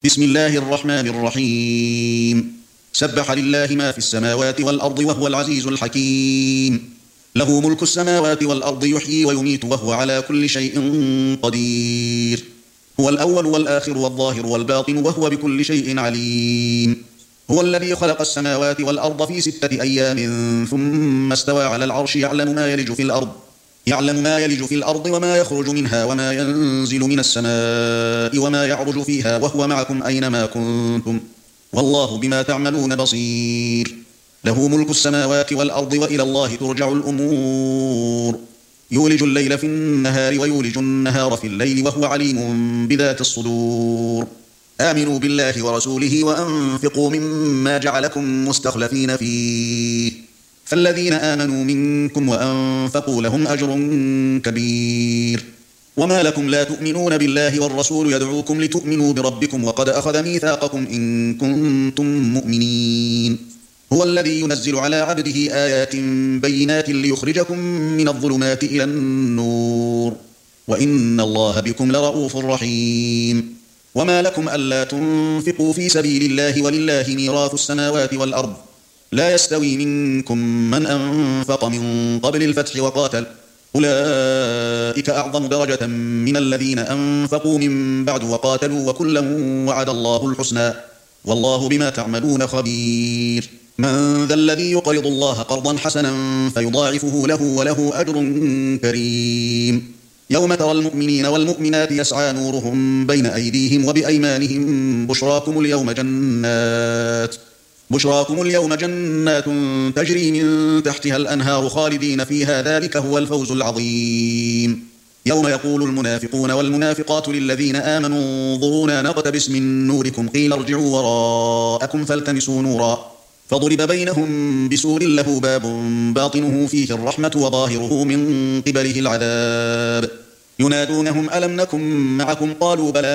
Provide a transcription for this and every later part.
بسم الله الرحمن الرحيم. سبح لله ما في السماوات والأرض وهو العزيز الحكيم. له ملك السماوات والأرض يحيي ويميت وهو على كل شيء قدير. هو الأول والآخر والظاهر والباطن وهو بكل شيء عليم. هو الذي خلق السماوات والأرض في 6 أيام ثم استوى على العرش يعلم ما يلج في الأرض وما يخرج منها وما ينزل من السماء وما يعرج فيها وهو معكم أينما كنتم والله بما تعملون بصير. له ملك السماوات والأرض وإلى الله ترجع الأمور. يولج الليل في النهار ويولج النهار في الليل وهو عليم بذات الصدور. آمنوا بالله ورسوله وأنفقوا مما جعلكم مستخلفين فيه فالذين آمنوا منكم وأنفقوا لهم أجر كبير. وما لكم لا تؤمنون بالله والرسول يدعوكم لتؤمنوا بربكم وقد أخذ ميثاقكم إن كنتم مؤمنين. هو الذي ينزل على عبده آيات بينات ليخرجكم من الظلمات إلى النور وإن الله بكم لرؤوف رحيم. وما لكم ألا تنفقوا في سبيل الله ولله ميراث السماوات والأرض لا يستوي منكم من أنفق من قبل الفتح وقاتل أولئك أعظم درجة من الذين أنفقوا من بعد وقاتلوا وكلا وعد الله الحسنى والله بما تعملون خبير. من ذا الذي يقرض الله قرضا حسنا فيضاعفه له وله أجر كريم. يوم ترى المؤمنين والمؤمنات يسعى نورهم بين أيديهم وبأيمانهم بشراكم اليوم جنات تجري من تحتها الأنهار خالدين فيها ذلك هو الفوز العظيم. يوم يقول المنافقون والمنافقات للذين آمنوا انظرونا نقتبس من نوركم قيل ارجعوا وراءكم فالتمسوا نورا فضرب بينهم بسور له باب باطنه فيه الرحمة وظاهره من قبله العذاب. ينادونهم ألم نكن معكم قالوا بلى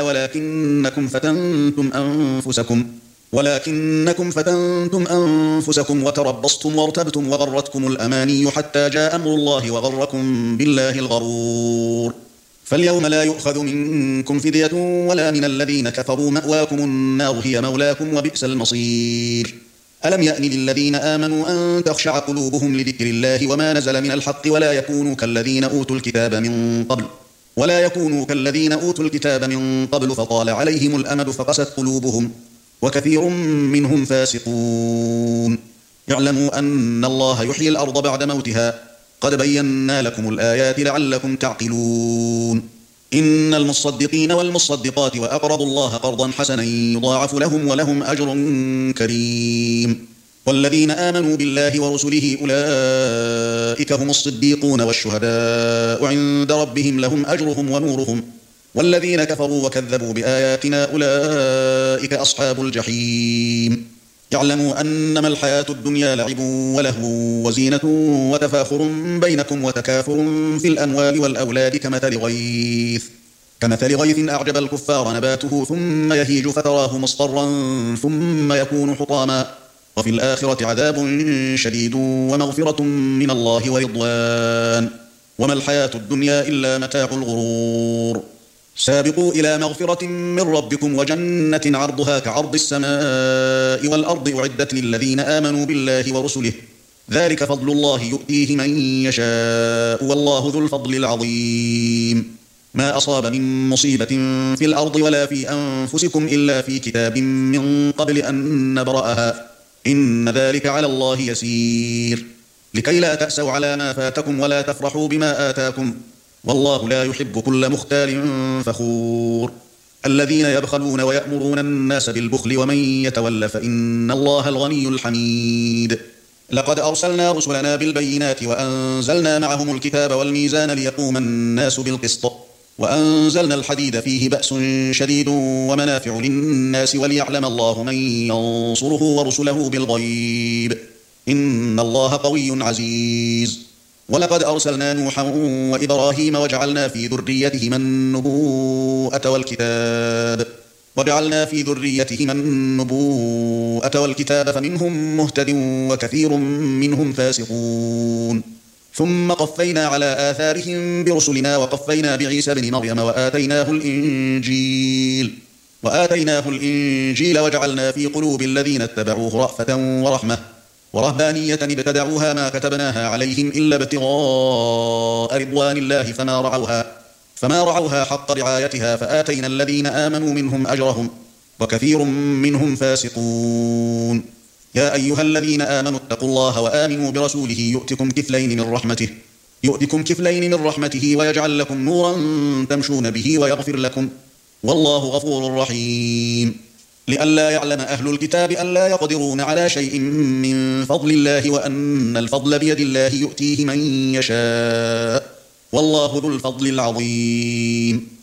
ولكنكم فتنتم أنفسكم وتربصتم وارتبتم وغرتكم الأماني حتى جاء أمر الله وغركم بالله الغرور. فاليوم لا يؤخذ منكم فدية ولا من الذين كفروا مأواكم النار هي مولاكم وبئس المصير. ألم يأن للذين آمنوا أن تخشع قلوبهم لذكر الله وما نزل من الحق ولا يكونوا كالذين أوتوا الكتاب من قبل فطال عليهم الأمد فقست قلوبهم وكثير منهم فاسقون. اعلموا أن الله يحيي الأرض بعد موتها قد بينا لكم الآيات لعلكم تعقلون. إن المصدقين والمصدقات وأقرضوا الله قرضا حسنا يضاعف لهم ولهم أجر كريم. والذين آمنوا بالله ورسله أولئك هم الصديقون والشهداء عند ربهم لهم أجرهم ونورهم والذين كفروا وكذبوا بآياتنا أولئك أصحاب الجحيم. يعلموا أنما الحياة الدنيا لعب ولهو وزينة وتفاخر بينكم وتكاثر في الأموال والأولاد كمثل غيث أعجب الكفار نباته ثم يهيج فتراه مصفرا ثم يكون حطاما وفي الآخرة عذاب شديد ومغفرة من الله ورضوان وما الحياة الدنيا إلا متاع الغرور. سابقوا إلى مغفرة من ربكم وجنة عرضها كعرض السماء والأرض أعدت للذين آمنوا بالله ورسله ذلك فضل الله يؤتيه من يشاء والله ذو الفضل العظيم. ما أصاب من مصيبة في الأرض ولا في أنفسكم إلا في كتاب من قبل أن نبرأها إن ذلك على الله يسير. لكي لا تأسوا على ما فاتكم ولا تفرحوا بما آتاكم والله لا يحب كل مختال فخور. الذين يبخلون ويأمرون الناس بالبخل ومن يتول فإن الله الغني الحميد. لقد أرسلنا رسلنا بالبينات وأنزلنا معهم الكتاب والميزان ليقوم الناس بالقسط وأنزلنا الحديد فيه بأس شديد ومنافع للناس وليعلم الله من ينصره ورسله بالغيب إن الله قوي عزيز. ولقد أرسلنا نوحا وإبراهيم وجعلنا في ذريتهما النبوءة والكتاب فمنهم مهتد وكثير منهم فاسقون. ثم قفينا على آثارهم برسلنا وقفينا بعيسى بن مريم وآتيناه الإنجيل وآتيناه الإنجيل وجعلنا في قلوب الذين اتبعوه رأفة ورحمة ورهبانية ابتدعوها ما كتبناها عليهم إلا ابتغاء رضوان الله فما رعوها حق رعايتها فآتينا الذين آمنوا منهم أجرهم وكثير منهم فاسقون. يا أيها الذين آمنوا اتقوا الله وآمنوا برسوله يؤتكم كفلين من رحمته ويجعل لكم نورا تمشون به ويغفر لكم والله غفور رحيم. لئلا يعلم أهل الكتاب ألا يقدرون على شيء من فضل الله وأن الفضل بيد الله يؤتيه من يشاء والله ذو الفضل العظيم.